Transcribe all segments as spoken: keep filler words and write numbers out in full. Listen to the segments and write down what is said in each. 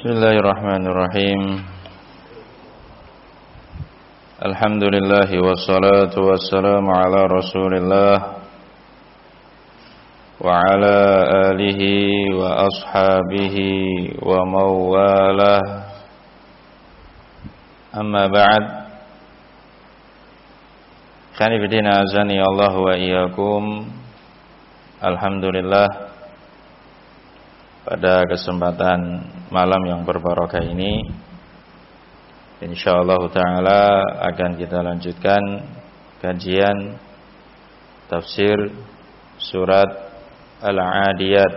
Bismillahirrahmanirrahim. Alhamdulillah wassalatu wassalamu ala Rasulillah wa ala alihi wa ashabihi wa mawalah. Amma ba'd. Khani bidina azani Allah wa iyyakum. Alhamdulillah, pada kesempatan malam yang berbarokah ini insyaallah ta'ala akan kita lanjutkan kajian tafsir surat Al-Adiyat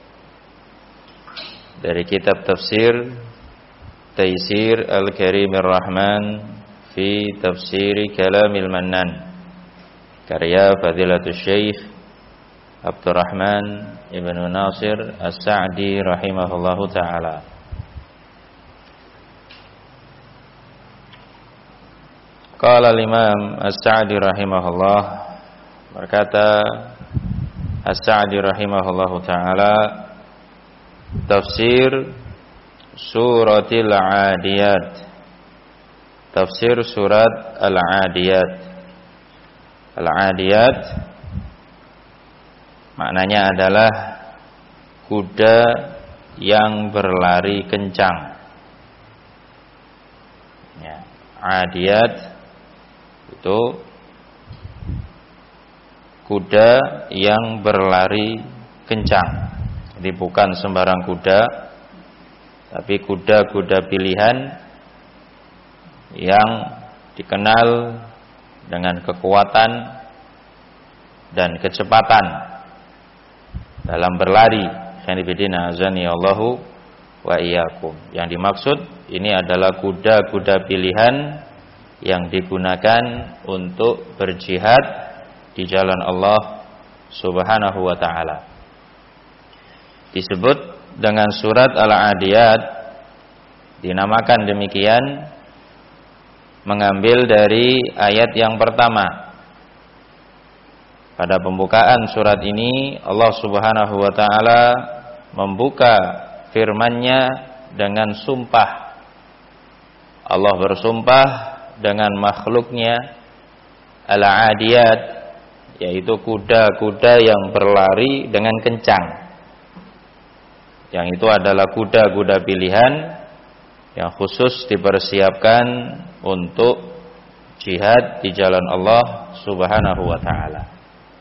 dari kitab tafsir Taisir Al-Karimir Rahman fi Tafsiri Kalamil Mannan, karya Fadilatul Syekh Abdurrahman Ibn Nasir As-Sa'di rahimahullahu ta'ala. Qala al-Imam As-Sa'di rahimahullah, berkata As-Sa'di rahimahullahu ta'ala, tafsir suratil Adiyat, tafsir surat Al-Adiyat. Al-Adiyat maknanya adalah kuda yang berlari kencang. Ya, Adiyat itu kuda yang berlari kencang. Jadi bukan sembarang kuda, tapi kuda-kuda pilihan yang dikenal dengan kekuatan dan kecepatan dalam berlari. Khanibidina azani Allahu wa iyyakum. Yang dimaksud ini adalah kuda-kuda pilihan yang digunakan untuk berjihad di jalan Allah Subhanahu wa ta'ala. Disebut dengan surat Al-Adiyat, dinamakan demikian mengambil dari ayat yang pertama. Pada pembukaan surat ini Allah Subhanahu wa ta'ala membuka firman-Nya dengan sumpah. Allah bersumpah dengan makhluknya Al-Adiyat, yaitu kuda-kuda yang berlari dengan kencang. Yang itu adalah kuda-kuda pilihan yang khusus dipersiapkan untuk jihad di jalan Allah Subhanahu wa ta'ala.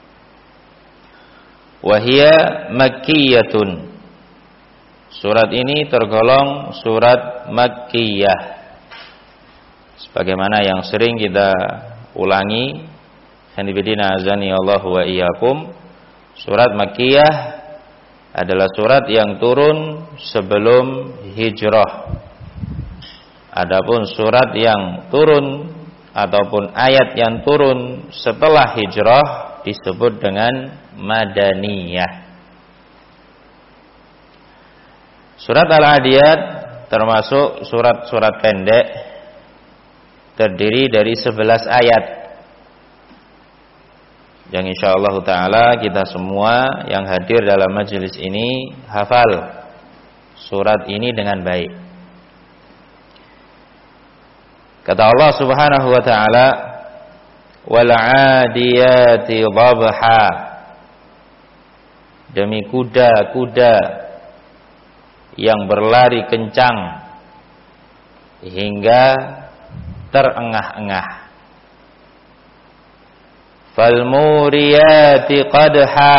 Wahia makkiyatun. Surat ini tergolong surat makkiyah. Sebagaimana yang sering kita ulangi, hanibidina azani Allah wa iyyakum, surat makkiyah adalah surat yang turun sebelum hijrah. Adapun surat yang turun ataupun ayat yang turun setelah hijrah disebut dengan Madaniyah. Surat Al-Adiyat termasuk surat-surat pendek, terdiri dari sebelas ayat, yang insyaallah ta'ala kita semua yang hadir dalam majelis ini hafal surat ini dengan baik. Kata Allah Subhanahu wa ta'ala, wal 'adiyati dhabha, demi kuda-kuda yang berlari kencang hingga terengah-engah. Falmuriyati qadha,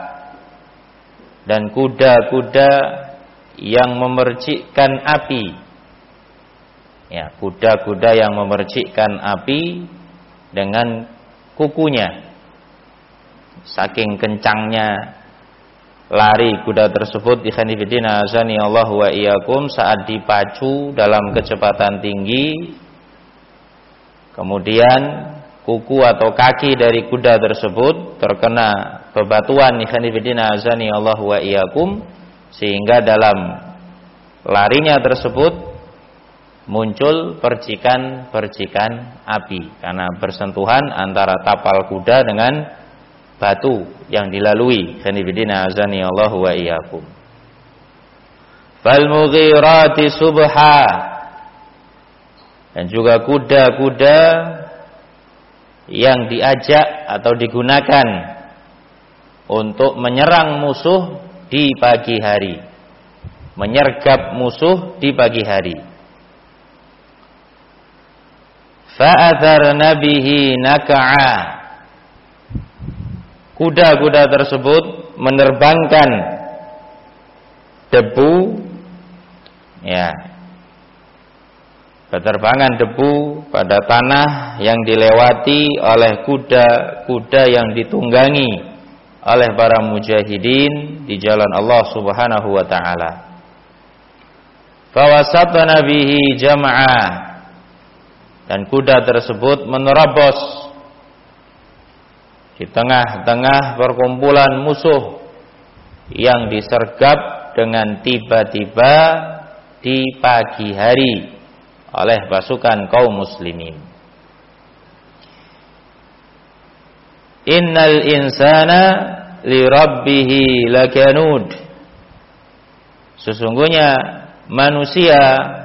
dan kuda-kuda yang memercikkan api. Ya, kuda-kuda yang memercikkan api dengan kukunya. Saking kencangnya lari kuda tersebut, ikhanifidina azani Allah wa iyyakum, saat dipacu dalam kecepatan tinggi, kemudian kuku atau kaki dari kuda tersebut terkena bebatuan, ikhanifidina azani Allah wa iyyakum, sehingga dalam larinya tersebut muncul percikan-percikan api karena bersentuhan antara tapal kuda dengan batu yang dilalui. Khanifidina azani Allah wa iyyakum. falmughirati subha, dan juga kuda-kuda yang diajak atau digunakan untuk menyerang musuh di pagi hari, menyergap musuh di pagi hari. Fa'atharna bihi naka'a, kuda-kuda tersebut menerbangkan debu, ya, beterbangan debu pada tanah yang dilewati oleh kuda-kuda yang ditunggangi oleh para mujahidin di jalan Allah Subhanahu wa taala. Fawasatna bihi jam'a, dan kuda tersebut menerobos di tengah-tengah perkumpulan musuh yang disergap dengan tiba-tiba di pagi hari oleh pasukan kaum muslimin. Innal insana li rabbih lakanud, sesungguhnya manusia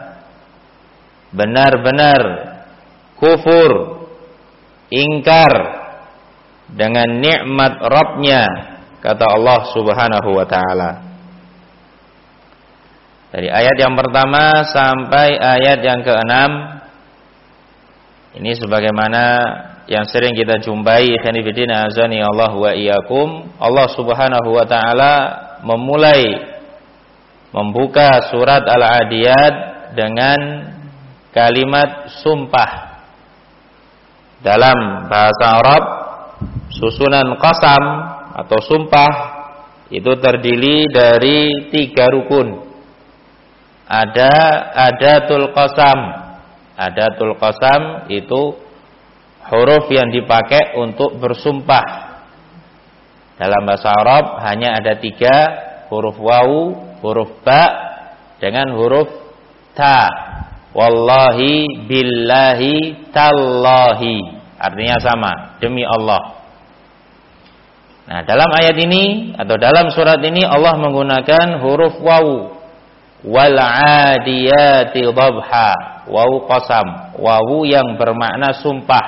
benar-benar kufur, ingkar dengan nikmat Rabbnya, kata Allah Subhanahu wa taala. Dari ayat yang pertama sampai ayat yang keenam, ini sebagaimana yang sering kita jumpai, ikhwani fillah azani Allah wa iyyakum, Allah Subhanahu wa taala memulai membuka surat Al-Adiyat dengan kalimat sumpah. Dalam bahasa Arab, susunan qasam atau sumpah itu terdiri dari tiga rukun. Ada adatul qasam. Adatul qasam itu huruf yang dipakai untuk bersumpah. Dalam bahasa Arab hanya ada tiga, huruf wawu, huruf ba, dengan huruf ta. Wallahi, billahi, tallahi, artinya sama, demi Allah. Nah, dalam ayat ini atau dalam surat ini Allah menggunakan huruf wawu. Wal adiyati dhabha, wawu qasam, wawu yang bermakna sumpah.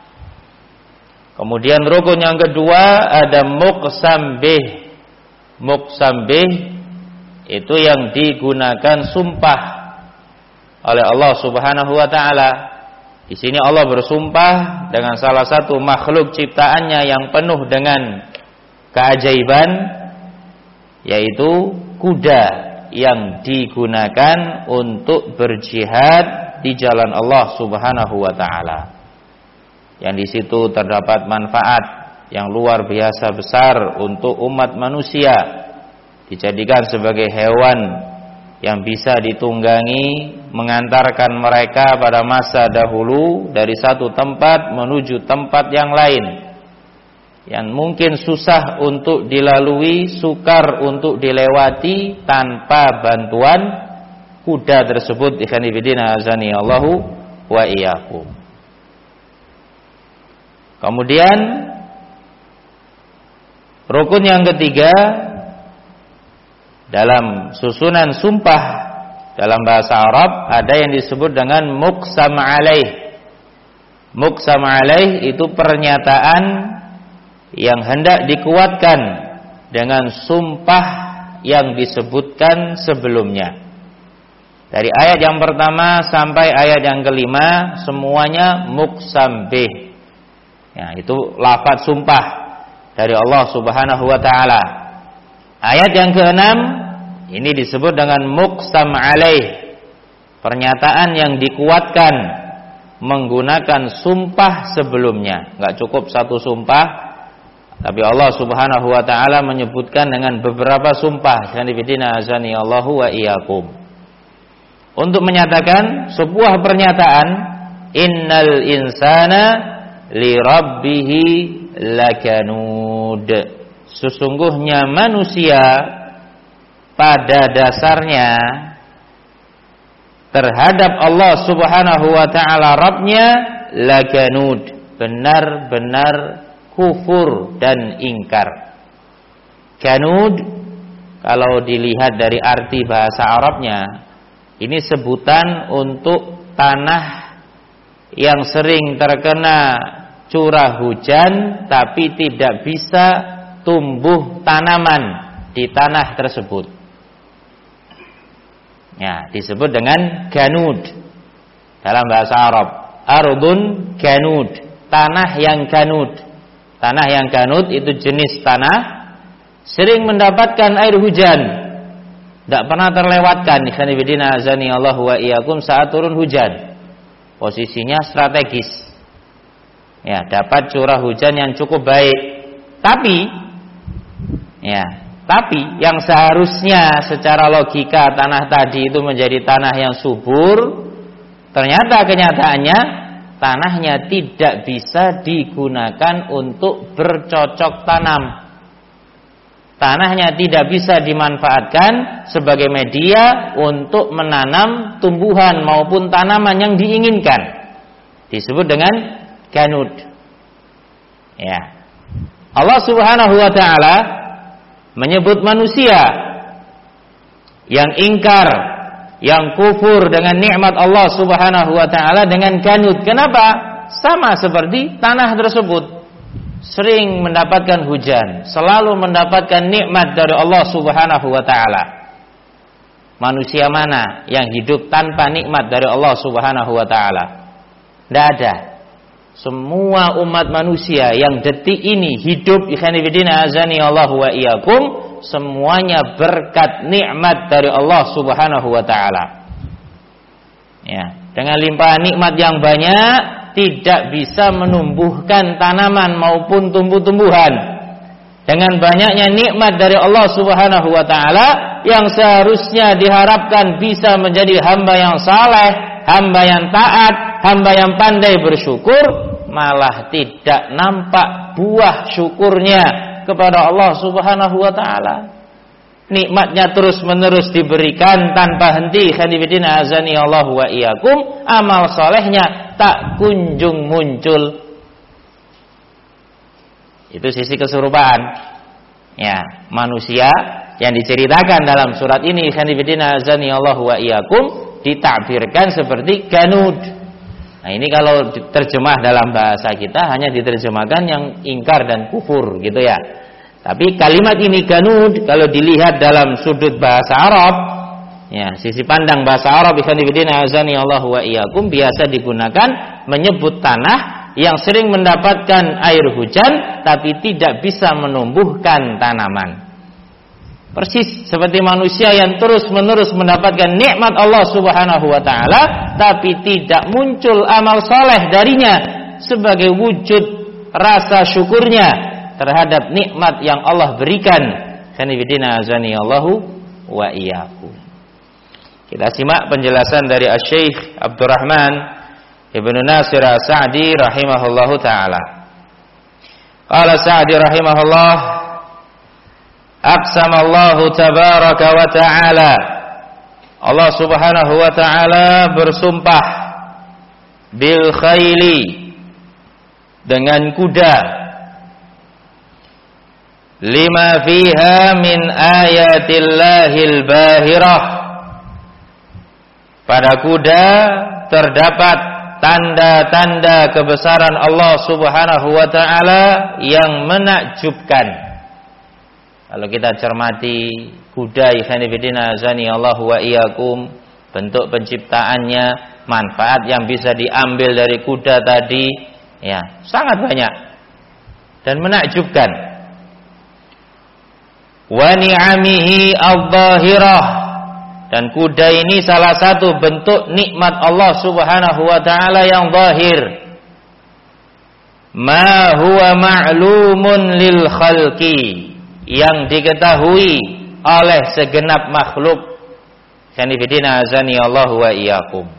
Kemudian rukun yang kedua ada muqsam bih. Muqsam bih itu yang digunakan sumpah oleh Allah Subhanahu wa taala. Di sini Allah bersumpah dengan salah satu makhluk ciptaannya yang penuh dengan keajaiban, yaitu kuda yang digunakan untuk berjihad di jalan Allah Subhanahu wa taala. Yang di situ terdapat manfaat yang luar biasa besar untuk umat manusia, dijadikan sebagai hewan yang bisa ditunggangi, mengantarkan mereka pada masa dahulu dari satu tempat menuju tempat yang lain, yang mungkin susah untuk dilalui, sukar untuk dilewati tanpa bantuan kuda tersebut. Ikhwani fillah azani Allahu wa iyyakum. Kemudian rukun yang ketiga dalam susunan sumpah dalam bahasa Arab ada yang disebut dengan muqsam alaih. Muqsam alaih itu pernyataan yang hendak dikuatkan dengan sumpah yang disebutkan sebelumnya. Dari ayat yang pertama sampai ayat yang kelima semuanya muqsam bih. Ya, itu lafaz sumpah dari Allah Subhanahu wa taala. Ayat yang keenam ini disebut dengan muqsam alaih, pernyataan yang dikuatkan menggunakan sumpah sebelumnya. Enggak cukup satu sumpah, tapi Allah Subhanahu wa taala menyebutkan dengan beberapa sumpah. Sanifidina azani Allahu wa iyyakum. Untuk menyatakan sebuah pernyataan, innal insana li rabbih lakanud. Sesungguhnya manusia pada dasarnya terhadap Allah Subhanahu wa taala Rabbnya lakanud, benar-benar kufur dan ingkar. Kanud kalau dilihat dari arti bahasa Arabnya, ini sebutan untuk tanah yang sering terkena curah hujan tapi tidak bisa tumbuh tanaman di tanah tersebut. Ya, disebut dengan ganud dalam bahasa Arab. Ardun ganud, tanah yang ganud. Tanah yang ganud itu jenis tanah sering mendapatkan air hujan, tidak pernah terlewatkan. Ikhwanifidina azani Allah wa iyyakum saat turun hujan. Posisinya strategis. Ya, dapat curah hujan yang cukup baik. Tapi ya, tapi yang seharusnya secara logika tanah tadi itu menjadi tanah yang subur, ternyata kenyataannya tanahnya tidak bisa digunakan untuk bercocok tanam. Tanahnya tidak bisa dimanfaatkan sebagai media untuk menanam tumbuhan maupun tanaman yang diinginkan. Disebut dengan ganud. Ya. Allah Subhanahu wa taala menyebut manusia yang ingkar, yang kufur dengan nikmat Allah Subhanahu wa taala dengan ganud. Kenapa? Sama seperti tanah tersebut. Sering mendapatkan hujan, selalu mendapatkan nikmat dari Allah Subhanahu wa taala. Manusia mana yang hidup tanpa nikmat dari Allah Subhanahu wa taala? Tidak ada. Semua umat manusia yang detik ini hidup, ikhwanifidina azani Allah wa iyyakum, semuanya berkat nikmat dari Allah Subhanahu wa taala. Ya, dengan limpahan nikmat yang banyak tidak bisa menumbuhkan tanaman maupun tumbuh-tumbuhan. Dengan banyaknya nikmat dari Allah Subhanahu wa taala yang seharusnya diharapkan bisa menjadi hamba yang saleh, hamba yang taat, hamba yang pandai bersyukur, malah tidak nampak buah syukurnya kepada Allah Subhanahu wa taala. Nikmatnya terus-menerus diberikan tanpa henti. Khanifidina azani Allah wa iyyakum, amal solehnya tak kunjung muncul. Itu sisi keserupaan. Ya, manusia yang diceritakan dalam surat ini, khanifidina azani Allah wa iyyakum, ditakbirkan seperti ganud. Nah, ini kalau terjemah dalam bahasa kita hanya diterjemahkan yang ingkar dan kufur gitu ya. Tapi kalimat ini ganud kalau dilihat dalam sudut bahasa Arab, ya, sisi pandang bahasa Arab, ikhwanifidina azani Allah wa iyyakum, biasa digunakan menyebut tanah yang sering mendapatkan air hujan tapi tidak bisa menumbuhkan tanaman. Persis seperti manusia yang terus-menerus mendapatkan nikmat Allah Subhanahu wa taala tapi tidak muncul amal soleh darinya sebagai wujud rasa syukurnya terhadap nikmat yang Allah berikan. Khanifidina azani Allahu wa iyyakum. Kita simak penjelasan dari Asy-Syaikh Abdurrahman Ibnu Nasir As-Sa'di rahimahullahu taala. Qala Sa'di rahimahullah, aqsama Allah tabaraka wa ta'ala, Allah Subhanahu wa ta'ala bersumpah bil khayli, dengan kuda, lima fiha min ayatillahil bahirah, pada kuda terdapat tanda-tanda kebesaran Allah Subhanahu wa ta'ala yang menakjubkan. Kalau kita cermati kuda, ikhwanifidina azani Allah wa iyyakum, bentuk penciptaannya, manfaat yang bisa diambil dari kuda tadi, ya, sangat banyak dan menakjubkan. Wa ni'amihi al-zahirah, dan kuda ini salah satu bentuk nikmat Allah Subhanahu wa taala yang zahir. Ma huwa ma'lumun lil khalqi, yang diketahui oleh segenap makhluk. Khanifidina azani Allah wa iyyakum.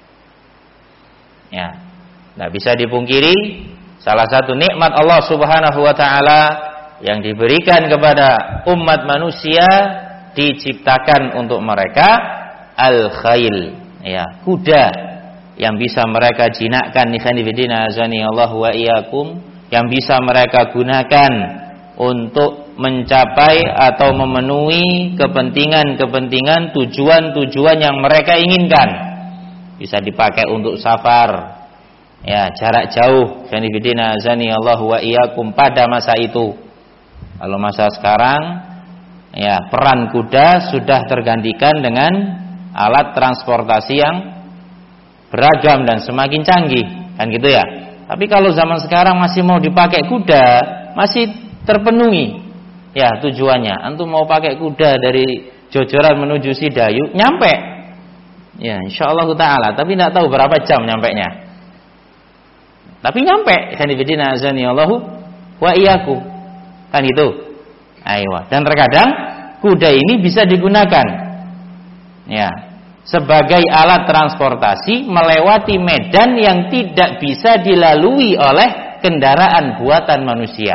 Ya, enggak bisa dipungkiri salah satu nikmat Allah Subhanahu wa taala yang diberikan kepada umat manusia, diciptakan untuk mereka al-khail, ya, kuda yang bisa mereka jinakkan, ikhwanifidina azani Allah wa iyyakum, yang bisa mereka gunakan untuk mencapai atau memenuhi kepentingan-kepentingan, tujuan-tujuan yang mereka inginkan. Bisa dipakai untuk safar, ya, jarak jauh. Khanifidina azani Allah wa iyyakum pada masa itu. Kalau masa sekarang, ya, peran kuda sudah tergantikan dengan alat transportasi yang beragam dan semakin canggih, kan gitu ya. Tapi kalau zaman sekarang masih mau dipakai kuda, masih terpenuhi, ya, tujuannya. Antum mau pakai kuda dari Jojoran menuju Sidayu, nyampe, ya, insyaallah taala. Tapi tidak tahu berapa jam nyampenya. Tapi nyampe. Khanifidina azani Allahu wa iyyakum, kan itu. Ayo. Dan terkadang kuda ini bisa digunakan, ya, sebagai alat transportasi melewati medan yang tidak bisa dilalui oleh kendaraan buatan manusia.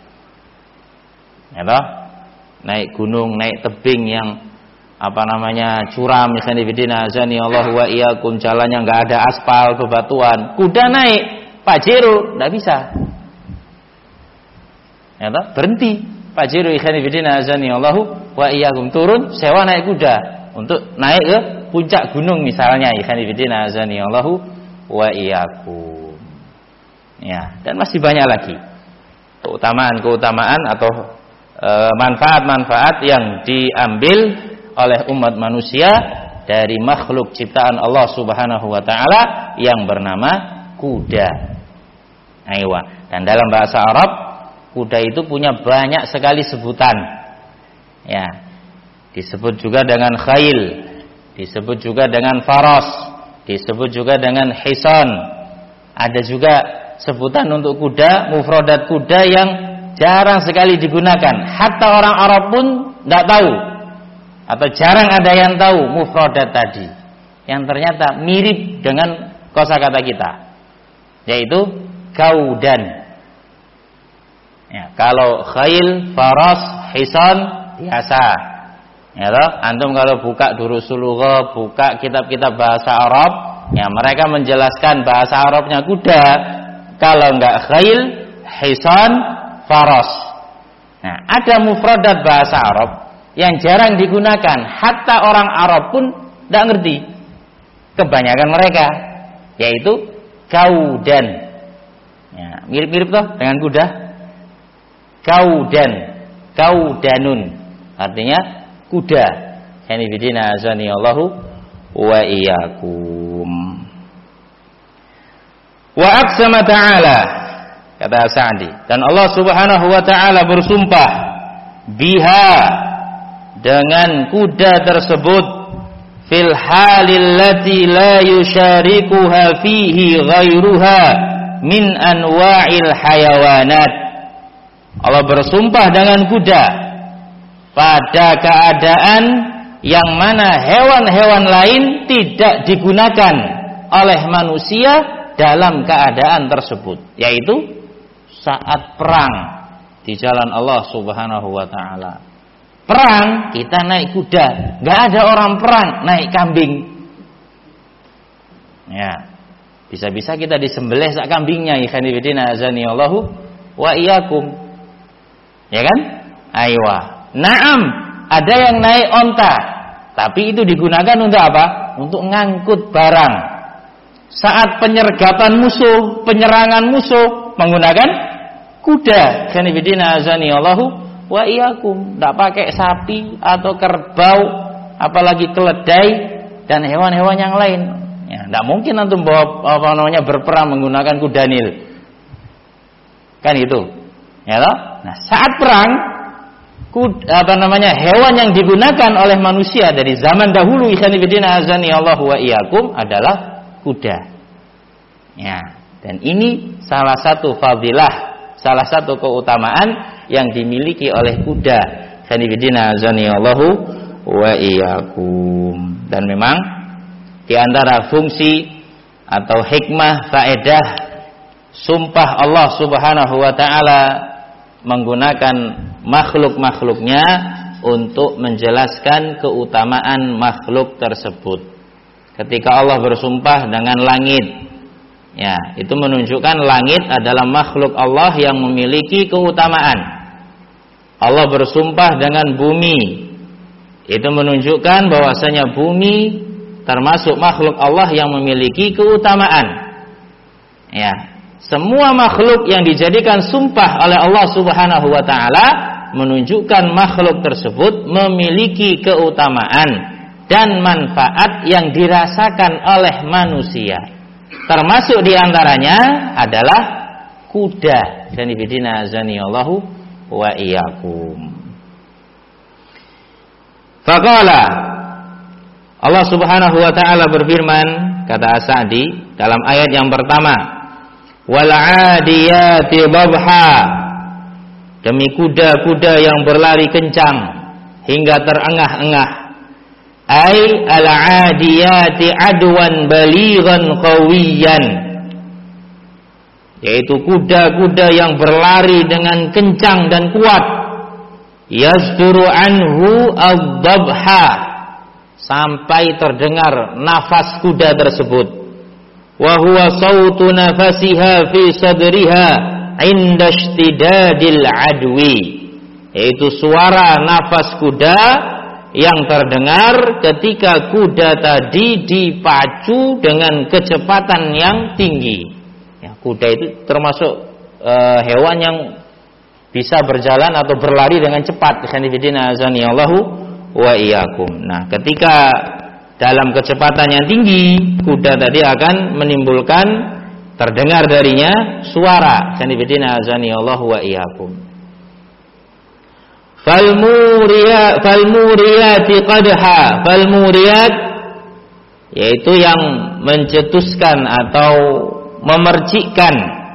Ya toh? Naik gunung, naik tebing yang apa namanya curam, misalnya bidina azani Allah wa iyyakum, jalannya nggak ada aspal, bebatuan, kuda naik Pajero nggak bisa. Ya toh? Berhenti Pajero ikhwan bidina azani Allah wa iyyakum, turun sewa naik kuda untuk naik ke puncak gunung misalnya, ikhwan fillah azani Allahu wa iyyakum. Ya, dan masih banyak lagi keutamaan-keutamaan atau e, manfaat-manfaat yang diambil oleh umat manusia dari makhluk ciptaan Allah Subhanahu wa taala yang bernama kuda. Aywa. Dan dalam bahasa Arab, kuda itu punya banyak sekali sebutan. Ya. Disebut juga dengan khail, disebut juga dengan faras, disebut juga dengan hisan. Ada juga sebutan untuk kuda, mufradat kuda yang jarang sekali digunakan. Hatta orang Arab pun tidak tahu, atau jarang ada yang tahu mufradat tadi, yang ternyata mirip dengan kosakata kita, yaitu kaudan. Ya, kalau khail, faras, hisan biasa. Ya toh, antum kalau buka Durusul Lugha, buka kitab-kitab bahasa Arab, ya mereka menjelaskan bahasa Arabnya kuda. Kalau enggak khail, hisan, faras. Nah, ada mufradat bahasa Arab yang jarang digunakan, hatta orang Arab pun enggak ngerti. Kebanyakan mereka, yaitu kaudan. Ya, mirip-mirip toh dengan kuda. Kaudan, kaudanun, artinya kuda. Yani bidina azani Allahu wa iyyakum. Wa aqsama ta'ala, kata Sa'di, dan Allah Subhanahu wa taala bersumpah biha, dengan kuda tersebut, fil halil lati la yusyarikuha fihi ghairuha min anwa'il hayawanat. Allah bersumpah dengan kuda pada keadaan yang mana hewan-hewan lain tidak digunakan oleh manusia dalam keadaan tersebut, yaitu saat perang di jalan Allah Subhanahu wa taala. Perang kita naik kuda, nggak ada orang perang naik kambing. Ya, bisa-bisa kita disembelih sak kambingnya, ikhwan fillah azani Allahu wa iyyakum. Ya kan? Aywa. Naam, ada yang naik onta, tapi itu digunakan untuk apa? Untuk ngangkut barang. Saat penyergapan musuh, penyerangan musuh, menggunakan kuda. Khanifidina azani Allahu wa iyyakum. Tidak pakai sapi atau kerbau, apalagi keledai dan hewan-hewan yang lain. Ya, tidak mungkin antum bawa apa namanya berperang menggunakan kuda nil. Kan itu. Ya toh? Nah, saat perang, kuda, apa namanya, hewan yang digunakan oleh manusia dari zaman dahulu, ikhwan fillah azani Allah wa iyyakum, adalah kuda. Ya, dan ini salah satu fadilah, salah satu keutamaan yang dimiliki oleh kuda. Ikhwan fillah azani Allah wa iyyakum. Dan memang di antara fungsi atau hikmah, faedah sumpah Allah Subhanahu wa taala menggunakan makhluk-makhluknya untuk menjelaskan keutamaan makhluk tersebut. Ketika Allah bersumpah dengan langit, ya, itu menunjukkan langit adalah makhluk Allah yang memiliki keutamaan. Allah bersumpah dengan bumi. Itu menunjukkan bahwasanya bumi termasuk makhluk Allah yang memiliki keutamaan. Ya, semua makhluk yang dijadikan sumpah oleh Allah Subhanahu wa taala menunjukkan makhluk tersebut memiliki keutamaan dan manfaat yang dirasakan oleh manusia. Termasuk diantaranya adalah kuda. Janibidina azanillahu wa iyyakum. Faqala, Allah Subhanahu wa taala berfirman, kata As-Sa'di dalam ayat yang pertama, wal 'adiyati dhabha, demi kuda-kuda yang berlari kencang hingga terengah-engah. Ai al-'adiyati adwan balighan qawiyan, yaitu kuda-kuda yang berlari dengan kencang dan kuat. Yasduru anhu ad-dhabha, sampai terdengar nafas kuda tersebut. Wa huwa sautu nafasiha fi sadriha inda ishtidadil adwi, yaitu suara nafas kuda yang terdengar ketika kuda tadi dipacu dengan kecepatan yang tinggi. Ya, kuda itu termasuk uh, hewan yang bisa berjalan atau berlari dengan cepat. Khanifidina azanillahu wa iyyakum. Nah, ketika dalam kecepatan yang tinggi, kuda tadi akan menimbulkan terdengar darinya suara. Khanifidina azanillahu wa iyyakum. Fal muriyat fal muriyati qadha, fal muriyat yaitu yang mencetuskan atau memercikkan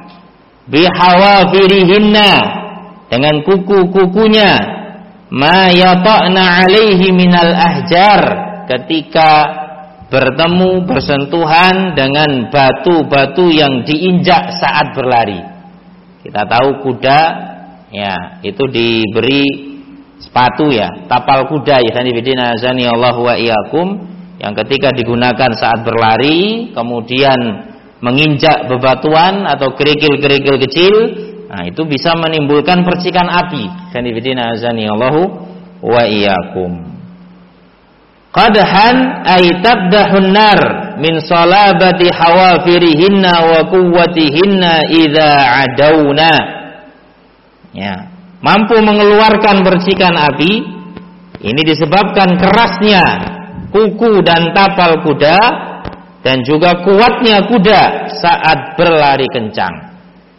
bihawafirihinna, dengan kuku-kukunya, ma yata'na alaihi minal ahjar, ketika bertemu bersentuhan dengan batu-batu yang diinjak saat berlari. Kita tahu kuda ya itu diberi sepatu ya, tapal kuda ya, sanibidina azani Allah wa iyyakum, yang ketika digunakan saat berlari kemudian menginjak bebatuan atau kerikil-kerikil kecil. Nah, itu bisa menimbulkan percikan api. Kanibidina azani Allahu wa iyyakum. Qadhan ay tabdahun nar min salabati hawafirihinna wa quwwatihinna idza adawna. Ya, mampu mengeluarkan percikan api. Ini disebabkan kerasnya kuku dan tapal kuda dan juga kuatnya kuda saat berlari kencang.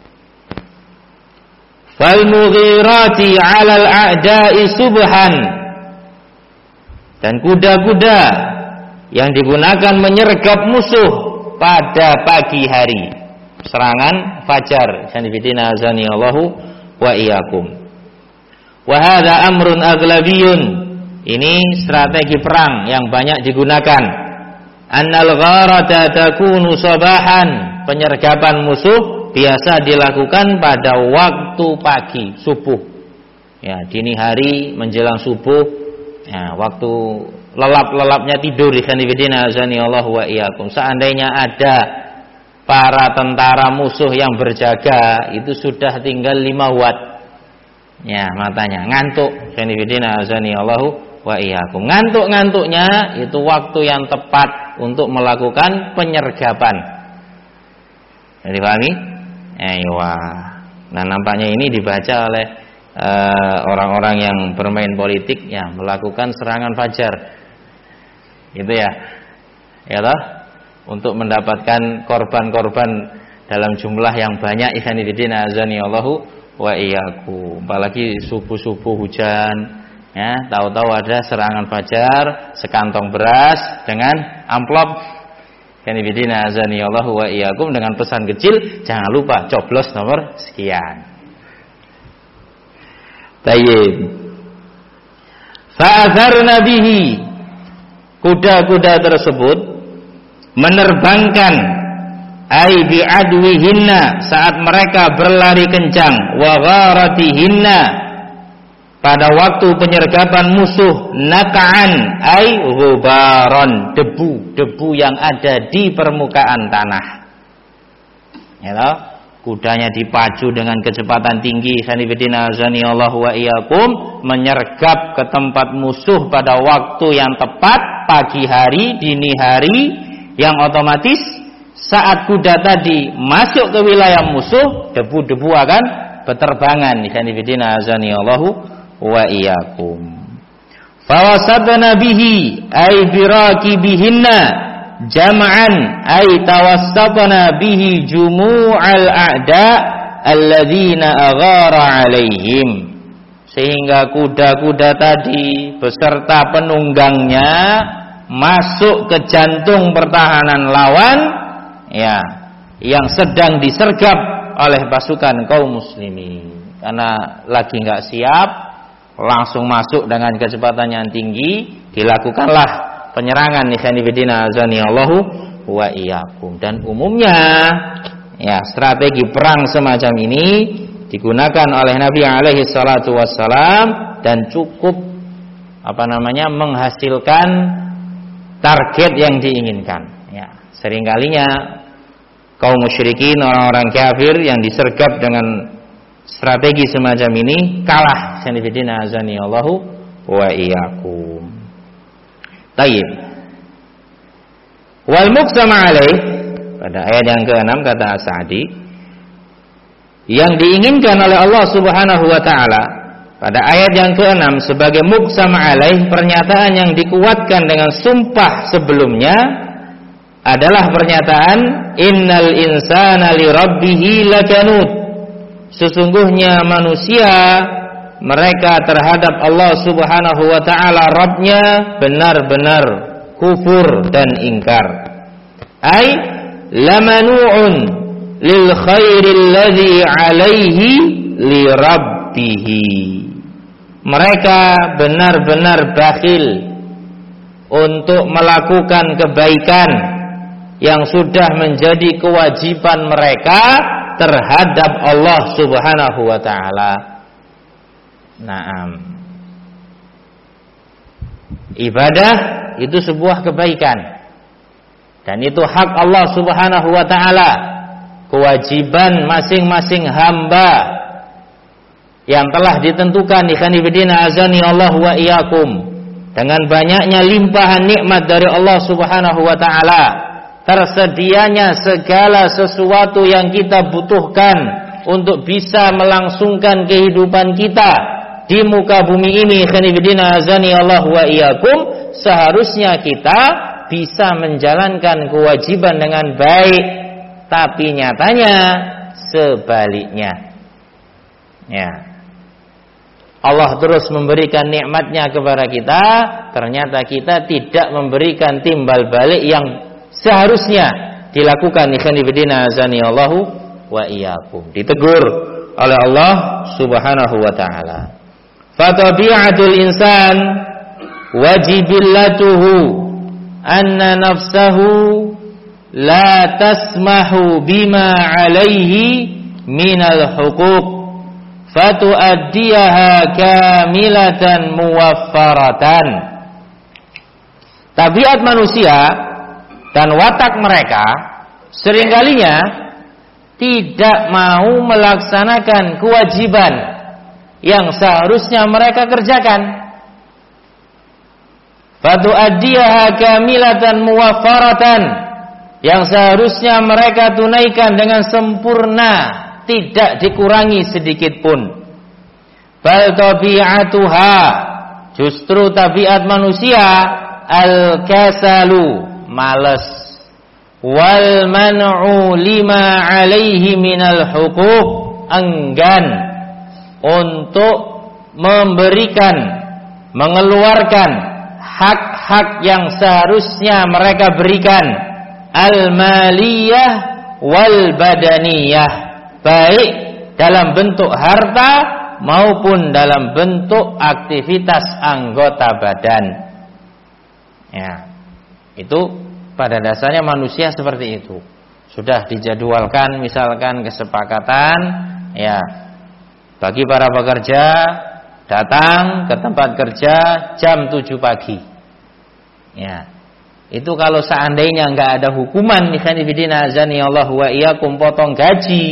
Falmughirati 'alal a'da'i subhan, dan kuda-kuda yang digunakan menyergap musuh pada pagi hari, serangan fajar. Sanifidina azani Allahu wa iyyakum. Wa hadza amrun aghlabiyun, ini strategi perang yang banyak digunakan. Annal gharata takunu sabahan, penyergapan musuh biasa dilakukan pada waktu pagi, subuh. Ya, dini hari menjelang subuh, ya, waktu lelap-lelapnya tidur. Ikhwanifidina azani Allah wa iyyakum. Seandainya ada para tentara musuh yang berjaga, itu sudah tinggal lima watt. Ya, matanya ngantuk. Ikhwanifidina azani Allah wa iyyakum. Ngantuk-ngantuknya itu waktu yang tepat untuk melakukan penyergapan. Jadi pahami? Ewa. Nah, nampaknya ini dibaca oleh uh, orang-orang yang bermain politik, ya, melakukan serangan fajar, gitu ya, ya toh, untuk mendapatkan korban-korban dalam jumlah yang banyak. Ikhwanifidina azani Allahu wa iyyakum. Apalagi subuh-subuh hujan, ya, tahu-tahu ada serangan fajar, sekantong beras dengan amplop. Kanibidina azani Allah wa iyyakum, dengan pesan kecil, jangan lupa coblos nomor sekian. Tayyib. Fa'atharna bihi, kuda-kuda tersebut menerbangkan ai bi'adwihinna, saat mereka berlari kencang, wa gharatihinna, pada waktu penyergapan musuh, naka'an ay ghubaron, debu, debu yang ada di permukaan tanah. Ya toh? kudanya dipacu dengan kecepatan tinggi, khanifidina azani Allah wa iyyakum, menyergap ke tempat musuh pada waktu yang tepat, pagi hari, dini hari, yang otomatis saat kuda tadi masuk ke wilayah musuh, debu-debu akan berterbangan, khanifidina azani Allah wa iyyakum. Fawasatna bihi ay birakibihinna jam'an ay tawassatna bihi jumu'al a'da alladzina aghara alaihim, sehingga kuda-kuda tadi beserta penunggangnya masuk ke jantung pertahanan lawan, ya, yang sedang disergap oleh pasukan kaum muslimin. Karena lagi enggak siap, langsung masuk dengan kecepatan yang tinggi, dilakukanlah penyerangan ikhwanifidina azani Allahu wa iyyakum. Dan umumnya ya strategi perang semacam ini digunakan oleh Nabi alaihi salatu wassalam dan cukup apa namanya menghasilkan target yang diinginkan. Ya, seringkalinya kaum musyrikin, orang-orang kafir yang disergap dengan strategi semacam ini kalah, ikhwanifidina azani Allahu wa iyyakum. Tayyib. Wal muqsama alaih, pada ayat yang keenam kata As-Sa'di, yang diinginkan oleh Allah Subhanahu wa taala pada ayat yang keenam sebagai muqsama alaih, pernyataan yang dikuatkan dengan sumpah sebelumnya adalah pernyataan innal insana li rabbih lakanud. Sesungguhnya manusia mereka terhadap Allah Subhanahu wa taala Rabbnya benar-benar kufur dan ingkar. Ai lamanu'un lil khairil ladzi alaihi li rabbih. Mereka benar-benar bakhil untuk melakukan kebaikan yang sudah menjadi kewajiban mereka terhadap Allah Subhanahu wa taala. Naam. Ibadah itu sebuah kebaikan dan itu hak Allah Subhanahu wa taala, kewajiban masing-masing hamba yang telah ditentukan ikhwanifidina azani Allah wa iyyakum. Dengan banyaknya limpahan nikmat dari Allah Subhanahu wa taala, tersedianya segala sesuatu yang kita butuhkan untuk bisa melangsungkan kehidupan kita di muka bumi ini, khanifidina azani Allah wa iyyakum, seharusnya kita bisa menjalankan kewajiban dengan baik, tapi nyatanya sebaliknya. Ya. Allah terus memberikan nikmatnya kepada kita, ternyata kita tidak memberikan timbal balik yang seharusnya dilakukan, khanifidina azani Allah wa iyyakum. Ditegur oleh Allah Subhanahu wa taala. Fatabi'atul insan wajibillatuhu anna nafsahu la tasmahu bima alaihi minal huquq fatuaddiyaha kamilatan muwaffaratan. Tabiat manusia dan watak mereka seringkalinya tidak mau melaksanakan kewajiban yang seharusnya mereka kerjakan. Fatuaddiyaha kamilatan muwaffaratan, yang seharusnya mereka tunaikan dengan sempurna, tidak dikurangi sedikit pun. Bal tabi'atuha, justru tabiat manusia al-kasalu, malas, wal man'u lima alaihi minal huquq, enggan untuk memberikan, mengeluarkan hak-hak yang seharusnya mereka berikan, al-maliyah wal badaniyah, baik dalam bentuk harta maupun dalam bentuk aktivitas anggota badan. Ya, itu pada dasarnya manusia seperti itu. Sudah dijadwalkan misalkan kesepakatan, ya, bagi para pekerja datang ke tempat kerja jam tujuh pagi. Ya. Itu kalau seandainya enggak ada hukuman, ikhwanifidina azani Allah wa iyyakum, potong gaji,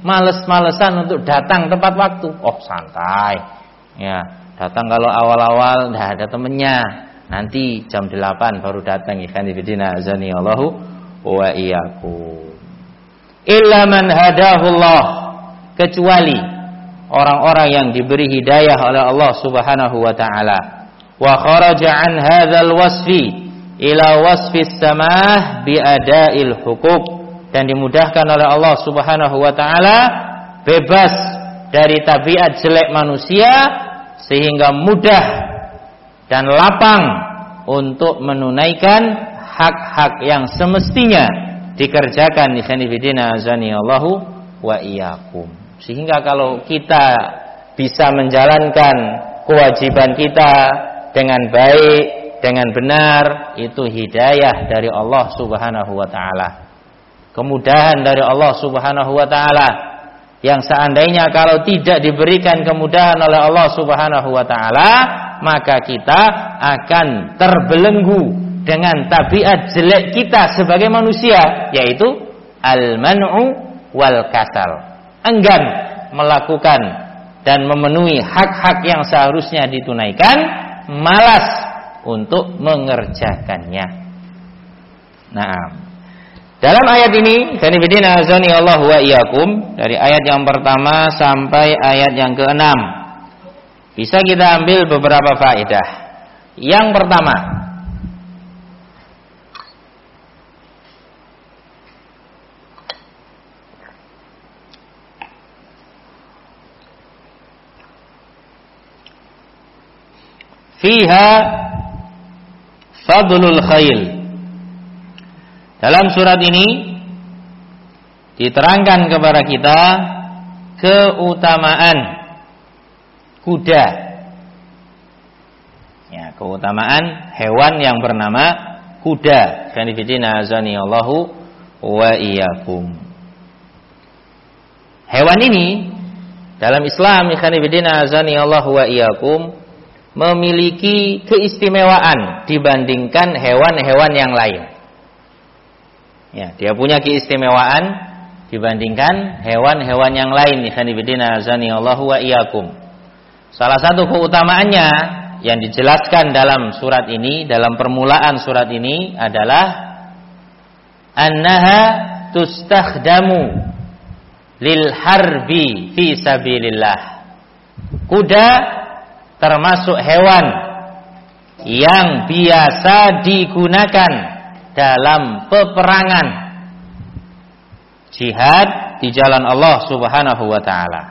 males-malesan untuk datang tepat waktu. Oh, santai. Ya, datang kalau awal-awal enggak ada temennya. Nanti jam delapan baru datang. Ikhwan fillah azani Allahu wa iyyakum. Illa man hadahullah, kecuali orang-orang yang diberi hidayah oleh Allah Subhanahu wa taala. Wa kharaja an hadzal wasfi ila wasfis samah bi ada'il huquq, dan dimudahkan oleh Allah Subhanahu wa taala bebas dari tabiat jelek manusia sehingga mudah dan lapang untuk menunaikan hak-hak yang semestinya dikerjakan. Ikhwanifidina azani Allahu wa iyyakum. Sehingga kalau kita bisa menjalankan kewajiban kita dengan baik, dengan benar, itu hidayah dari Allah Subhanahu wa taala. Kemudahan dari Allah Subhanahu wa taala yang seandainya kalau tidak diberikan kemudahan oleh Allah Subhanahu wa taala, maka kita akan terbelenggu dengan tabiat jelek kita sebagai manusia, yaitu al-man'u wal kasal. Enggan melakukan dan memenuhi hak-hak yang seharusnya ditunaikan, malas untuk mengerjakannya. Nah, dalam ayat ini, kanibidina azani Allah wa iyyakum, dari ayat yang pertama sampai ayat yang keenam, bisa kita ambil beberapa faedah. Yang pertama, fiha fadlul khail. Dalam surat ini diterangkan kepada kita keutamaan kuda. Ya, keutamaan hewan yang bernama kuda. Kanifidina azani Allahu wa iyyakum. Hewan ini dalam Islam, kanifidina azani Allahu wa iyyakum, memiliki keistimewaan dibandingkan hewan-hewan yang lain. Ya, dia punya keistimewaan dibandingkan hewan-hewan yang lain. Ikhwanifidina azani Allahu wa iyyakum. Salah satu keutamaannya yang dijelaskan dalam surat ini, dalam permulaan surat ini adalah annaha tustakhdamu lil harbi fi sabilillah. Kuda termasuk hewan yang biasa digunakan dalam peperangan jihad di jalan Allah Subhanahu wa taala.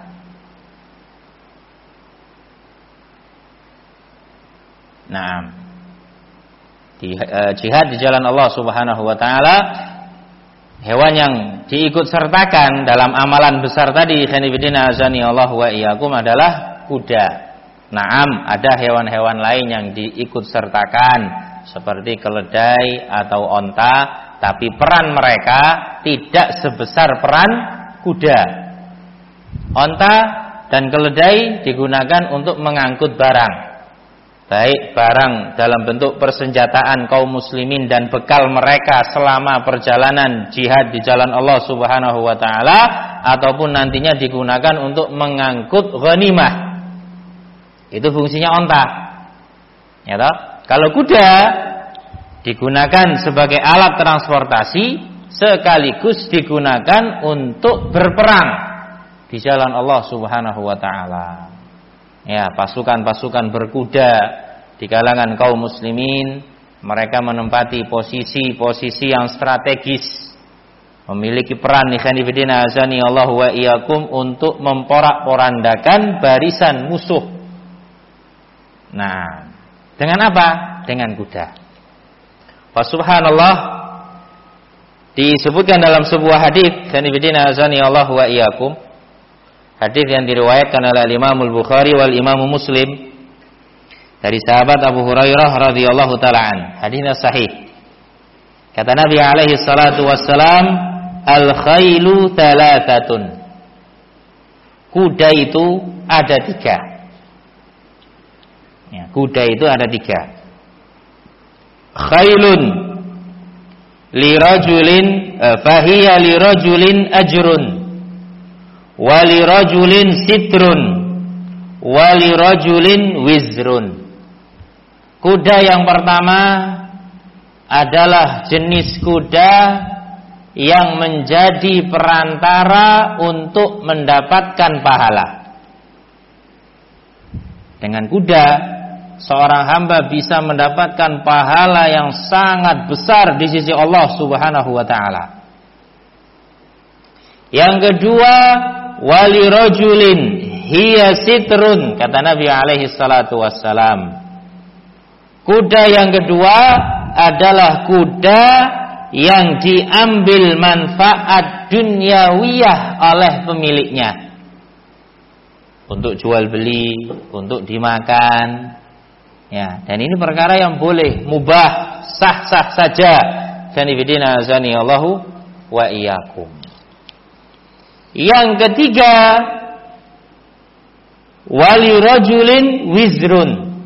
Nah, di, uh, jihad di jalan Allah Subhanahu wa taala, hewan yang diikut sertakan dalam amalan besar tadi, khanifidina azani Allah wa iyyakum, adalah kuda. Naam, ada hewan-hewan lain yang diikut sertakan seperti keledai atau onta, tapi peran mereka tidak sebesar peran kuda. Onta dan keledai digunakan untuk mengangkut barang, baik barang dalam bentuk persenjataan kaum muslimin dan bekal mereka selama perjalanan jihad di jalan Allah Subhanahu wa taala, ataupun nantinya digunakan untuk mengangkut ghanimah. Itu fungsinya onta. Ya toh? Kalau kuda digunakan sebagai alat transportasi sekaligus digunakan untuk berperang di jalan Allah Subhanahu wa taala. Ya, pasukan-pasukan berkuda di kalangan kaum muslimin, mereka menempati posisi-posisi yang strategis, memiliki peran ikhwanifidina azani Allah wa iyyakum untuk memporak-porandakan barisan musuh. Nah, dengan apa? Dengan kuda. Wa subhanallah, disebutkan dalam sebuah hadis, kanibidina azani Allah wa iyyakum, hadis yang diriwayatkan oleh Imam Al-Bukhari wal Imam Muslim dari sahabat Abu Hurairah radhiyallahu taala an. Hadisnya sahih. Kata Nabi alaihi salatu wassalam, al-khailu thalathatun. Kuda itu ada tiga. Ya, kuda itu ada tiga. Khailun lirajulin fahiya lirajulin ajrun wali rajulin sitrun wali rajulin wizrun. Kuda yang pertama adalah jenis kuda yang menjadi perantara untuk mendapatkan pahala. Dengan kuda seorang hamba bisa mendapatkan pahala yang sangat besar di sisi Allah Subhanahu wa taala. Yang kedua, wali rajulin hiya sitrun, kata Nabi alaihi salatu wassalam. Kuda yang kedua adalah kuda yang diambil manfaat duniawiyah oleh pemiliknya. Untuk jual beli, untuk dimakan. Ya, dan ini perkara yang boleh, mubah, sah-sah saja. Sanibidina azani Allahu wa iyyakum. Yang ketiga, wali rajulin wizrun.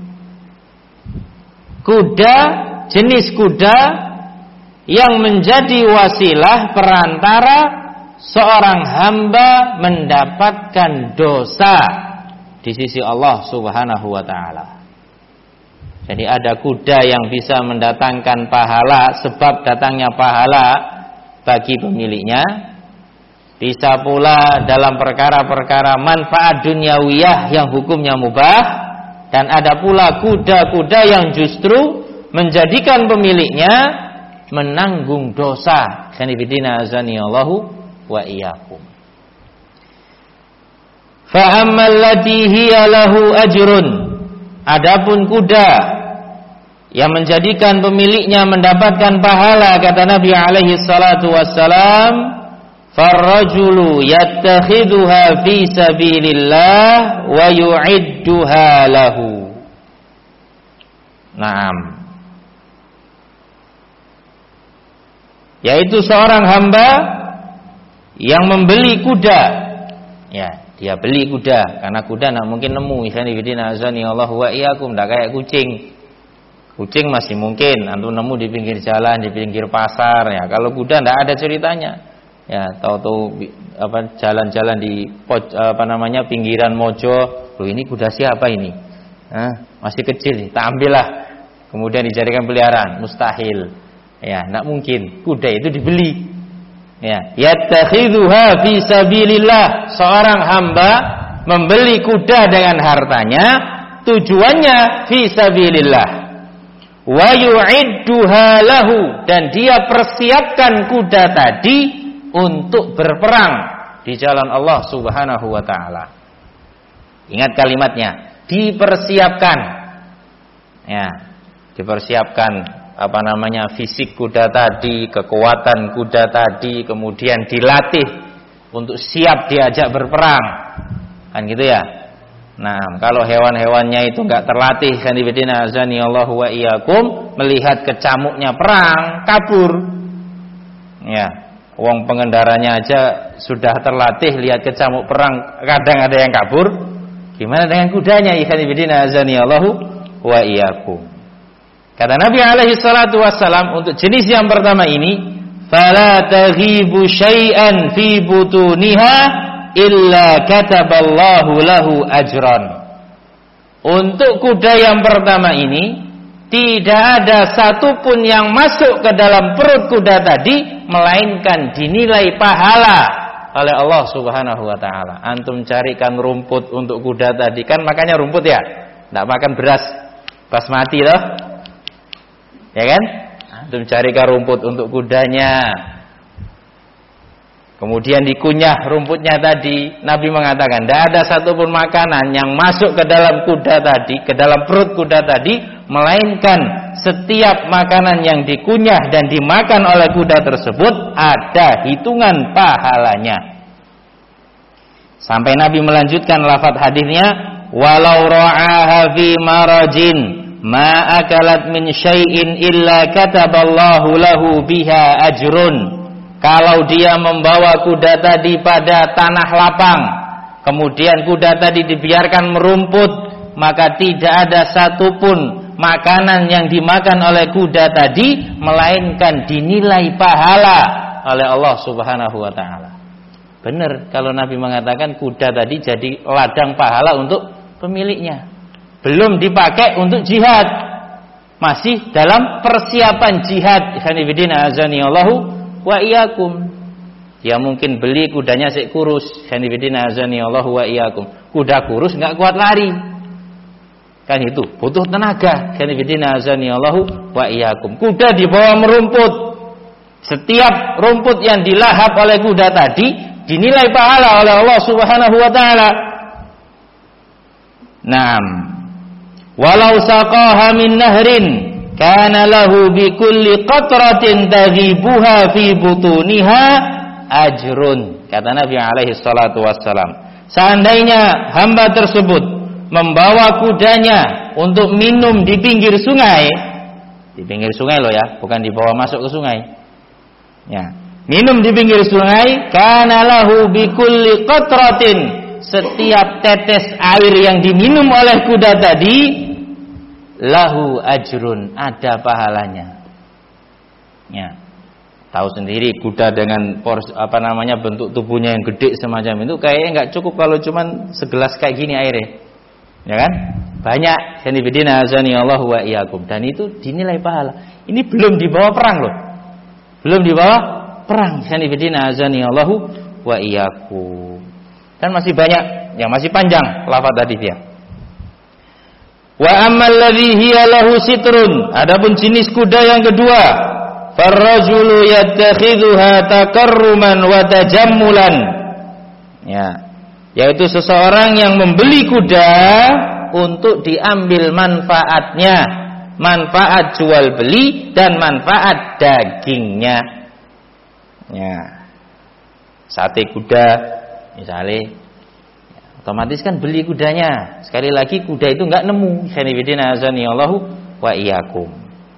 Kuda, jenis kuda yang menjadi wasilah perantara seorang hamba mendapatkan dosa di sisi Allah Subhanahu wa taala. Jadi ada kuda yang bisa mendatangkan pahala, sebab datangnya pahala bagi pemiliknya. Bisa pula dalam perkara-perkara manfaat duniawiyah yang hukumnya mubah. Dan ada pula kuda-kuda yang justru menjadikan pemiliknya menanggung dosa. Sanibidina azani Allahu wa iyyakum. Fa ammal lati hiya lahu ajrun. Adapun kuda yang menjadikan pemiliknya mendapatkan pahala, kata Nabi alaihi salatu wassalam, farrajulu yattakhidhuha fi sabilillah wa yu'idduha lahu. Naam. Yaitu seorang hamba yang membeli kuda. Ya, dia beli kuda karena kuda enggak mungkin nemu. Isani bidina azani Allahu wa iyyakum, enggak kayak kucing. Kucing masih mungkin antum nemu di pinggir jalan, di pinggir pasar ya. Kalau kuda enggak ada ceritanya. Ya, tahu-tahu apa jalan-jalan di apa namanya pinggiran mojo, loh ini kuda siapa ini? Hah, masih kecil nih, tak ambillah. Kemudian dijadikan peliharaan, mustahil. Ya, enggak mungkin. Kuda itu dibeli. Ya, yattakhidhuha fi sabilillah. Seorang hamba membeli kuda dengan hartanya, tujuannya fi sabilillah. Wa yu'idduha lahu, dan dia persiapkan kuda tadi untuk berperang di jalan Allah Subhanahu wa taala. Ingat kalimatnya, dipersiapkan. Ya, dipersiapkan apa namanya fisik kuda tadi, kekuatan kuda tadi, kemudian dilatih untuk siap diajak berperang. Kan gitu ya. Nah, kalau hewan-hewannya itu enggak terlatih, sanibidina azani Allahu wa iyyakum, melihat kecamuknya perang, kabur. Ya, wong pengendaranya aja sudah terlatih lihat kecamuk perang, kadang ada yang kabur. Gimana dengan kudanya? Sanibidina azani Allahu wa iyyakum. Kata Nabi alaihi salatu wassalam untuk jenis yang pertama ini, fala taghibu syai'an fi butuniha illa kataballahu lahu ajran. Untuk kuda yang pertama ini tidak ada satupun yang masuk ke dalam perut kuda tadi melainkan dinilai pahala oleh Allah Subhanahu wa taala. Antum carikan rumput untuk kuda tadi, kan makanya rumput ya, enggak makan beras basmati loh. Ya kan? Antum carikan rumput untuk kudanya. Kemudian dikunyah rumputnya tadi. Nabi mengatakan, tidak ada satupun makanan yang masuk ke dalam kuda tadi, ke dalam perut kuda tadi, melainkan setiap makanan yang dikunyah dan dimakan oleh kuda tersebut ada hitungan pahalanya. Sampai Nabi melanjutkan lafaz hadisnya, walau ra'aha fi marajin ma akalat min syai'in illa kataballahu lahu biha ajrun. Kalau dia membawa kuda tadi pada tanah lapang, kemudian kuda tadi dibiarkan merumput, maka tidak ada satupun makanan yang dimakan oleh kuda tadi melainkan dinilai pahala oleh Allah Subhanahu wa taala. Benar kalau Nabi mengatakan kuda tadi jadi ladang pahala untuk pemiliknya. Belum dipakai untuk jihad. Masih dalam persiapan jihad. Ikhwanifidina azanillahu wa iyyakum. Dia mungkin beli kudanya sik kurus. Ikhwanifidina azanillahu wa iyyakum. Kuda kurus enggak kuat lari. Kan itu butuh tenaga. Ikhwanifidina azanillahu wa iyyakum. Kuda dibawa merumput. Setiap rumput yang dilahap oleh kuda tadi dinilai pahala oleh Allah Subhanahu wa taala. Naam. Walau saqaha min nahrin kana lahu bi kulli qatratin taghibuha fi butuniha ajrun. Kata Nabi alaihi salatu wassalam. Seandainya hamba tersebut membawa kudanya untuk minum di pinggir sungai, di pinggir sungai loh ya, bukan dibawa masuk ke sungai. Ya, minum di pinggir sungai, kana lahu bi kulli qatratin, setiap tetes air yang diminum oleh kuda tadi lahu ajrun, ada pahalanya. Ya. Tahu sendiri kuda dengan pors, apa namanya bentuk tubuhnya yang gede semacam itu kayaknya enggak cukup kalau cuman segelas kayak gini airnya. Ya kan? Banyak sanibidina azani Allah wa iyyakum, dan itu dinilai pahala. Ini belum dibawa perang loh. Belum dibawa perang. Sanibidina azani Allah wa iyyakum. Dan masih banyak, yang masih panjang lafaz hadisnya. Wa ammal ladzi hiya lahu sitrun, adapun jenis kuda yang kedua, farrajulu yattakhidhuha takarruman wa tajammulan. Ya, yaitu seseorang yang membeli kuda untuk diambil manfaatnya, manfaat jual beli dan manfaat dagingnya. Ya, sate kuda misalnya, otomatis kan beli kudanya. Sekali lagi kuda itu enggak nemu. Khanifidina azani Allahu wa iyyakum.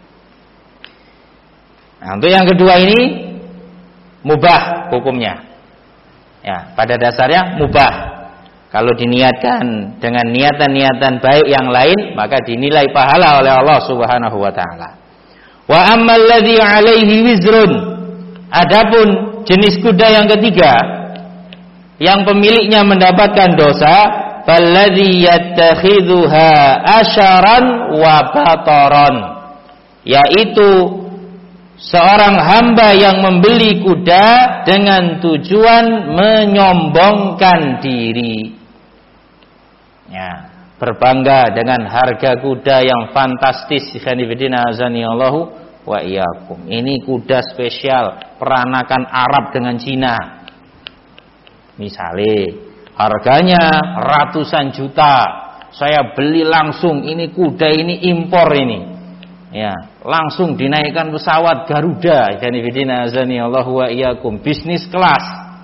Nah, untuk yang kedua ini mubah hukumnya. Ya, pada dasarnya mubah. Kalau diniatkan dengan niatan-niatan baik yang lain, maka dinilai pahala oleh Allah Subhanahu wa taala. Wa ammal ladzi 'alaihi wizrun. Adapun jenis kuda yang ketiga yang pemiliknya mendapatkan dosa, falladzi yattakhidhuha asharan wa bataran, yaitu seorang hamba yang membeli kuda dengan tujuan menyombongkan diri. Ya, berbangga dengan harga kuda yang fantastis. Khanifidina azani Allahu wa iyyakum. Ini kuda spesial peranakan Arab dengan Cina. Misalnya harganya ratusan juta, saya beli langsung, ini kuda ini impor ini. Ya, langsung dinaikkan pesawat Garuda. Khanifidina azani Allahu wa iyyakum, bisnis kelas.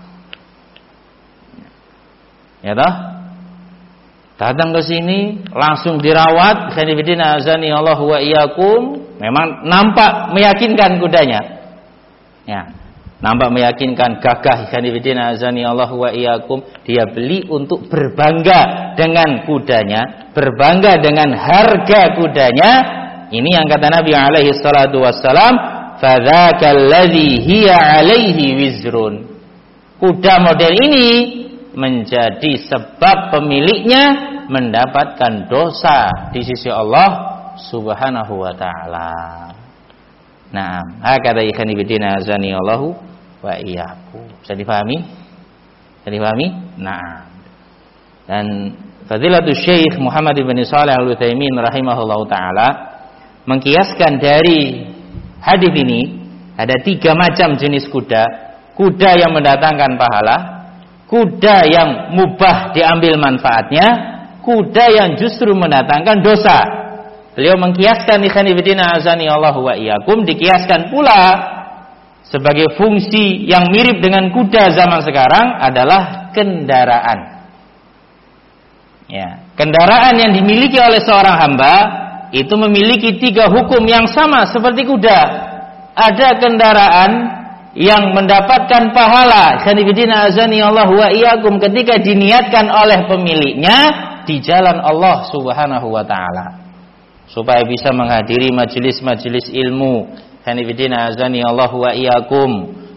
Ya toh? Datang ke sini langsung dirawat. Khanifidina azani Allahu wa iyyakum, memang nampak meyakinkan kudanya. Ya, nampak meyakinkan, gagah. Khanifidina azani Allahu wa iyyakum, dia beli untuk berbangga dengan kudanya, berbangga dengan harga kudanya. Ini yang kata Nabi alaihi salatu wassalam, fadzakal ladzi hiya alaihi wizrun. Kuda model ini menjadi sebab pemiliknya mendapatkan dosa di sisi Allah Subhanahu wa taala. Naam, hakadha ikhani bidina azani Allahu wa iyyakum. Bisa dipahami? Bisa dipahami? Naam. Dan Fadilatul Syekh Muhammad bin Shalih Al-Utsaimin rahimahullahu taala mengkiaskan dari hadis ini ada tiga macam jenis kuda. Kuda yang mendatangkan pahala, kuda yang mubah diambil manfaatnya, kuda yang justru mendatangkan dosa. Beliau mengkiaskan ikhanifidina azani Allahu wa iyyakum, dikiaskan pula sebagai fungsi yang mirip dengan kuda zaman sekarang adalah kendaraan. Ya, kendaraan yang dimiliki oleh seorang hamba itu memiliki tiga hukum yang sama seperti kuda. Ada kendaraan yang mendapatkan pahala, khanifidina azani Allahu wa iyyakum, ketika diniatkan oleh pemiliknya di jalan Allah Subhanahu wa taala, supaya bisa menghadiri majelis-majelis ilmu, khanifidina azani Allahu wa iyyakum,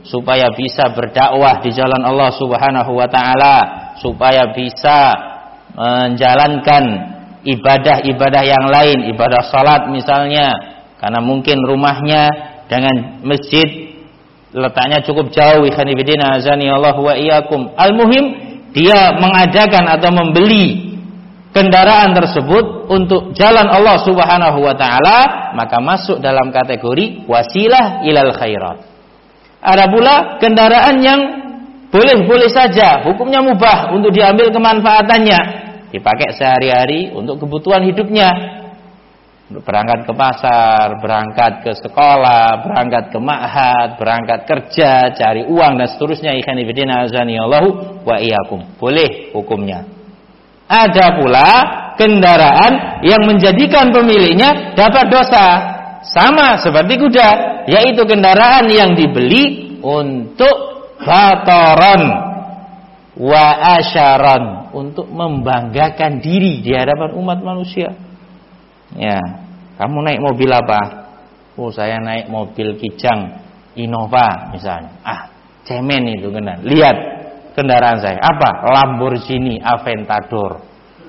supaya bisa berdakwah di jalan Allah Subhanahu wa taala, supaya bisa menjalankan ibadah-ibadah yang lain, ibadah salat misalnya, karena mungkin rumahnya dengan masjid letaknya cukup jauh. Ikhwan fillah azani Allah wa iyyakum. Al-muhim dia mengadakan atau membeli kendaraan tersebut untuk jalan Allah Subhanahu wa taala, maka masuk dalam kategori wasilah ilal khairat. Ada pula kendaraan yang boleh-boleh saja, hukumnya mubah untuk diambil kemanfaatannya, dipakai sehari-hari untuk kebutuhan hidupnya, untuk berangkat ke pasar, berangkat ke sekolah, berangkat ke ma'had, berangkat kerja, cari uang dan seterusnya. Ikhwan fillah azanillahu wa iyyakum. Boleh hukumnya. Ada pula kendaraan yang menjadikan pemiliknya dapat dosa, sama seperti kuda, yaitu kendaraan yang dibeli untuk bataran wa asyaran, untuk membanggakan diri di hadapan umat manusia. Ya, kamu naik mobil apa? Oh, saya naik mobil Kijang Innova misalnya. Ah, cemen itu kenal. Lihat kendaraan saya, apa? Lamborghini Aventador.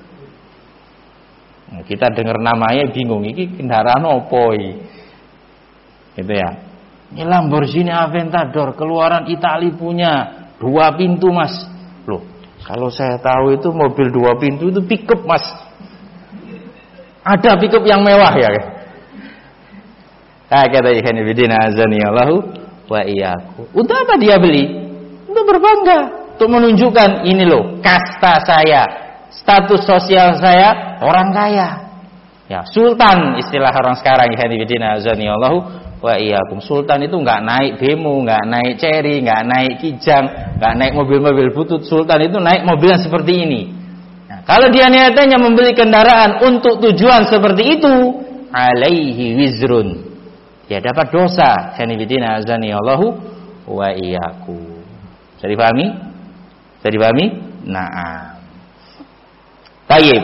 Nah, kita dengar namanya bingung, ini kendaraan opo iki? Gitu ya. Ini Lamborghini Aventador, keluaran Italia punya, dua pintu mas. Loh, kalau saya tahu itu mobil dua pintu itu pickup mas. Ada pickup yang mewah ya. Nah, kata ikhwan fillah azanillahu wa iyyakum. Untuk apa dia beli? Untuk berbangga, untuk menunjukkan ini loh kasta saya, status sosial saya orang kaya. Ya, sultan istilah orang sekarang, ikhwan fillah azanillahu wa iyyakum. Sultan itu enggak naik bemo, enggak naik Cherry, enggak naik Kijang, enggak naik mobil-mobil butut. Sultan itu naik mobil yang seperti ini. Nah, kalau dia niatnya membeli kendaraan untuk tujuan seperti itu, alaihi wizrun. Dia dapat dosa. Ikhwan fillah azanillahu wa iyyakum. Bisa dipahami? Bisa dipahami? Naam. Tayyib.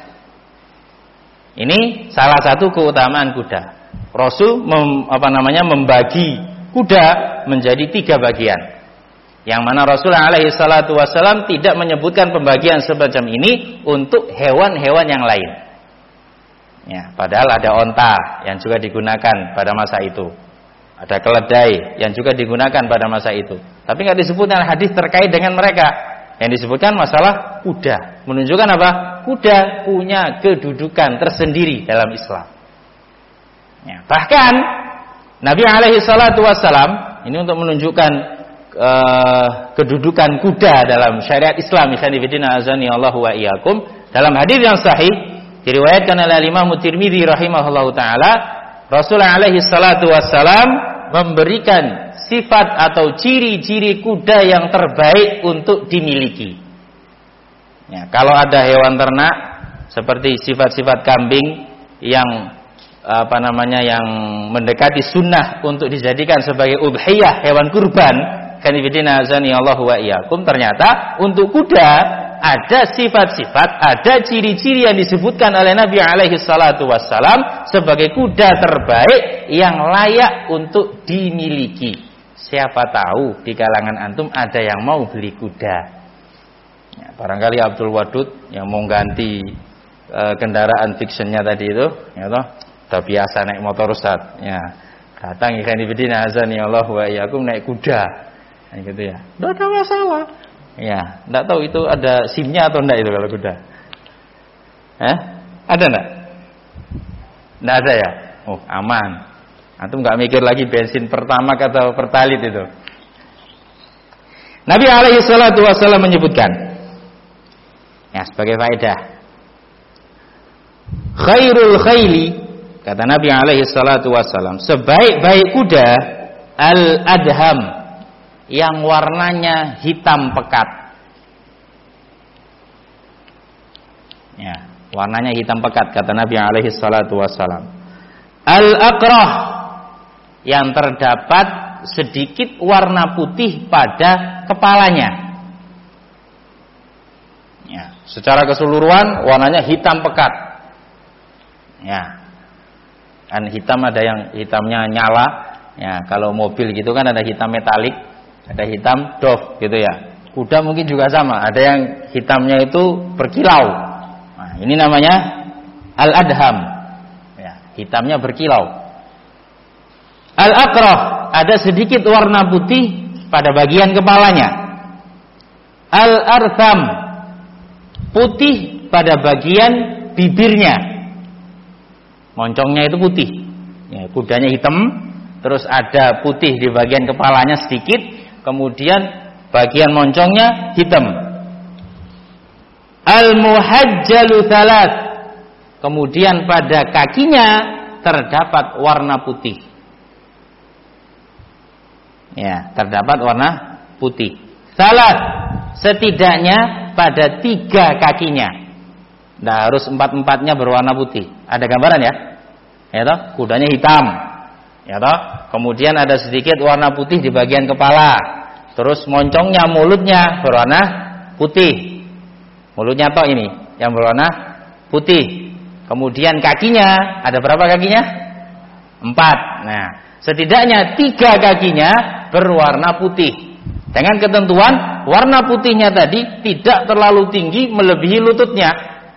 Ini salah satu keutamaan kuda. Rasul mem, apa namanya membagi kuda menjadi tiga bagian. Yang mana Rasulullah alaihi salatu wasallam tidak menyebutkan pembagian semacam ini untuk hewan-hewan yang lain. Ya, padahal ada onta yang juga digunakan pada masa itu. Ada keledai yang juga digunakan pada masa itu. Tapi nggak disebutkan hadis terkait dengan mereka. Yang disebutkan masalah kuda, menunjukkan apa? Kuda punya kedudukan tersendiri dalam Islam. Ya, bahkan Nabi alaihi salatu wassalam ini untuk menunjukkan uh, kedudukan kuda dalam syariat Islam. Ikhwan fillah azanillahu wa iyyakum. Dalam hadis yang sahih diriwayatkan oleh Imam Tirmidzi rahimahullahu taala, Rasulullah alaihi salatu wassalam memberikan sifat atau ciri-ciri kuda yang terbaik untuk dimiliki. Ya, kalau ada hewan ternak seperti sifat-sifat kambing yang apa namanya yang mendekati sunnah untuk dijadikan sebagai udhiyah, hewan kurban, kan ibadina azani Allahu wa iyyakum, ternyata untuk kuda ada sifat-sifat, ada ciri-ciri yang disebutkan oleh Nabi alaihi salatu wassalam sebagai kuda terbaik yang layak untuk dimiliki. Siapa tahu di kalangan antum ada yang mau beli kuda. Ya, barangkali Abdul Wadud yang mau ganti e, kendaraan fictionnya tadi itu, ya toh, udah biasa naik motor Ustaz. Ya, datang ikhwan fillah azanillahu wa iyyakum naik kuda. Nah, gitu ya. Enggak ada masalah. Ya, enggak tahu itu ada SIM-nya atau enggak itu kalau kuda. Eh? Ada enggak? Enggak ada ya? Oh, aman. Antum nggak mikir lagi bensin pertama atau pertalit itu. Nabi alaihi salatu wasallam menyebutkan, ya sebagai faedah, khairul khayli, kata Nabi alaihi salatu wasallam, sebaik-baik kuda al-adham, yang warnanya hitam pekat. Ya, warnanya hitam pekat, kata Nabi alaihi salatu wasallam. Al-aqrah, yang terdapat sedikit warna putih pada kepalanya. Ya, secara keseluruhan warnanya hitam pekat. Ya, kan hitam ada yang hitamnya nyala. Ya, kalau mobil gitu kan ada hitam metalik. Ada hitam dof gitu ya. Kuda mungkin juga sama, ada yang hitamnya itu berkilau. Nah, ini namanya al-adham. Ya, hitamnya berkilau. Al-aqrah, ada sedikit warna putih pada bagian kepalanya. Al-artham, putih pada bagian bibirnya. Moncongnya itu putih. Ya, kudanya hitam, terus ada putih di bagian kepalanya sedikit, kemudian bagian moncongnya hitam. Al-muhajjalu thalath, kemudian pada kakinya terdapat warna putih. Ya, terdapat warna putih. Thalath, setidaknya pada tiga kakinya. Tidak harus empat-empatnya berwarna putih. Ada gambaran ya? Ya toh, kudanya hitam. Ya toh, kemudian ada sedikit warna putih di bagian kepala. Terus moncongnya, mulutnya berwarna putih. Mulutnya toh ini yang berwarna putih. Kemudian kakinya, ada berapa kakinya? Empat. Nah, setidaknya tiga kakinya berwarna putih. Dengan ketentuan warna putihnya tadi tidak terlalu tinggi melebihi lututnya.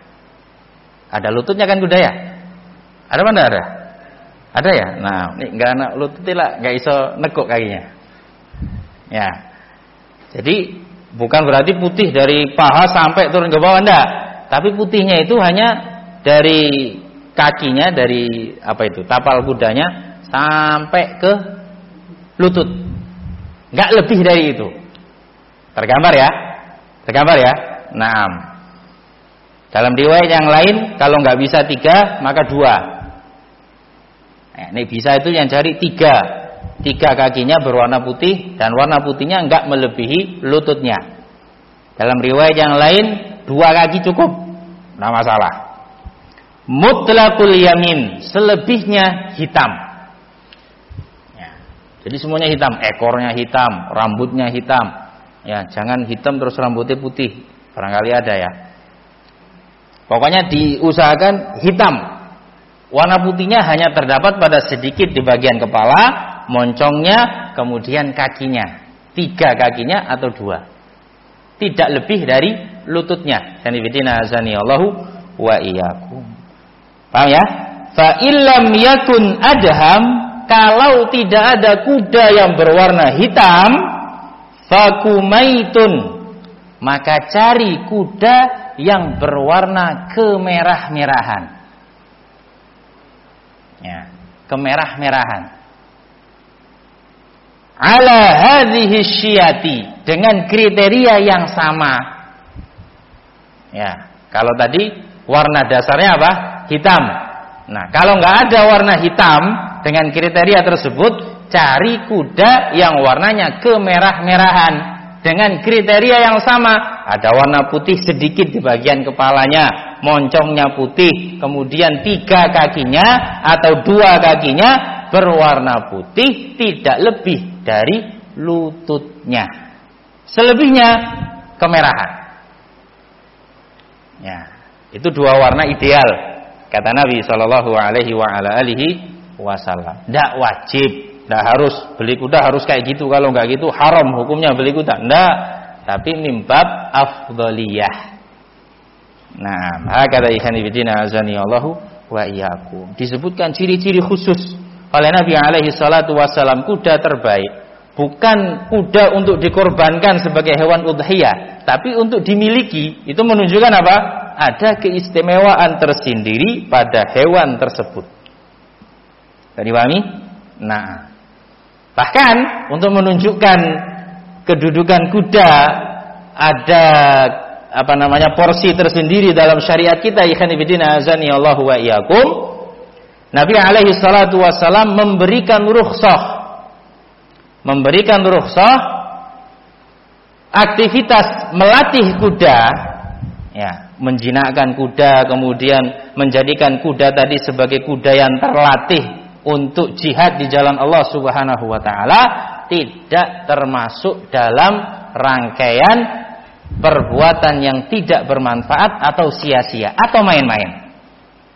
Ada lututnya kan kuda ya? Ada mana ada? Ada ya? Nah, ini enggak anak lututnya lah, enggak iso nekuk kakinya. Ya. Jadi bukan berarti putih dari paha sampai turun ke bawah, enggak. Tapi putihnya itu hanya dari kakinya, dari apa itu? Tapal kudanya sampai ke lutut. Enggak lebih dari itu. Tergambar ya? Tergambar ya? Naam. Dalam riwayat yang lain kalau enggak bisa tiga, maka dua. Nah, ini bisa itu yang cari tiga. Tiga kakinya berwarna putih dan warna putihnya enggak melebihi lututnya. Dalam riwayat yang lain dua kaki cukup, enggak masalah. Mutlaqul yamin, selebihnya hitam. Ya. Jadi semuanya hitam, ekornya hitam, rambutnya hitam. Ya, jangan hitam terus rambutnya putih. Barangkali ada ya. Pokoknya diusahakan hitam. Warna putihnya hanya terdapat pada sedikit di bagian kepala, moncongnya, kemudian kakinya. Tiga kakinya atau dua. Tidak lebih dari lututnya. Sanibidina azani Allahu wa iyyakum. Paham ya? Fa illam yakun adham, kalau tidak ada kuda yang berwarna hitam, fakumaitun, maka cari kuda yang berwarna kemerah-merahan. Ya, kemerah-merahan. Ala hadhihi syiyati, dengan kriteria yang sama. Ya, kalau tadi warna dasarnya apa? Hitam. Nah, kalau nggak ada warna hitam dengan kriteria tersebut, cari kuda yang warnanya kemerah-merahan dengan kriteria yang sama. Ada warna putih sedikit di bagian kepalanya, moncongnya putih, kemudian tiga kakinya atau dua kakinya berwarna putih, tidak lebih dari lututnya. Selebihnya kemerahan. Ya, itu dua warna ideal kata Nabi Shallallahu Alaihi Wasallam. Tidak wajib, tidak harus beli kuda harus kayak gitu. Kalau nggak gitu haram hukumnya beli kuda. Tidak, tapi mimbab afdaliyah. Nah, hakata ikhwan fillah azani Allahu wa iyyakum. Disebutkan ciri-ciri khusus oleh Nabi alaihi salatu wasallam kuda terbaik. Bukan kuda untuk dikorbankan sebagai hewan udhiyah, tapi untuk dimiliki. Itu menunjukkan apa? Ada keistimewaan tersendiri pada hewan tersebut. Tadi pahami? Nah, bahkan untuk menunjukkan kedudukan kuda, ada apa namanya porsi tersendiri dalam syariat kita. Ikhwan fillah azani Allahu wa iyyakum. Nabi alaihi salatu wasallam memberikan rukhsah memberikan rukhsah aktivitas melatih kuda, ya, menjinakkan kuda, kemudian menjadikan kuda tadi sebagai kuda yang terlatih untuk jihad di jalan Allah Subhanahu wa taala, tidak termasuk dalam rangkaian perbuatan yang tidak bermanfaat atau sia-sia atau main-main.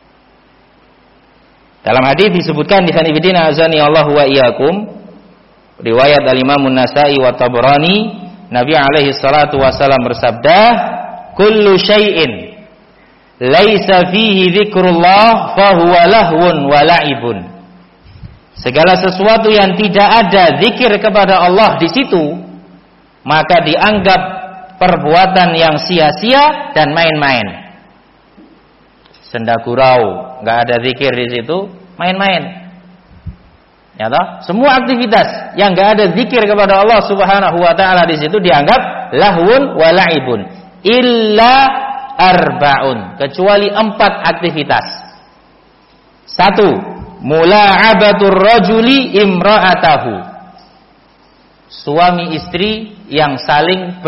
Dalam hadis disebutkan di sanad azani Allahu wa iyyakum, riwayat al-Imam An-Nasa'i wa Tabrani, Nabi alaihi salatu wasallam bersabda, kullu syai'in laisa fihi dzikrullah fahuwa lahwun wa la'ibun. Segala sesuatu yang tidak ada zikir kepada Allah di situ, maka dianggap perbuatan yang sia-sia dan main-main. Senda gurau, enggak ada zikir di situ, main-main. Ya toh? Semua aktivitas yang enggak ada zikir kepada Allah Subhanahu wa taala di situ dianggap lahwun wa la'ibun. Illa arba'un, kecuali empat aktivitas. Satu, mula'abatur rajuli imra'atahu. Suami istri yang saling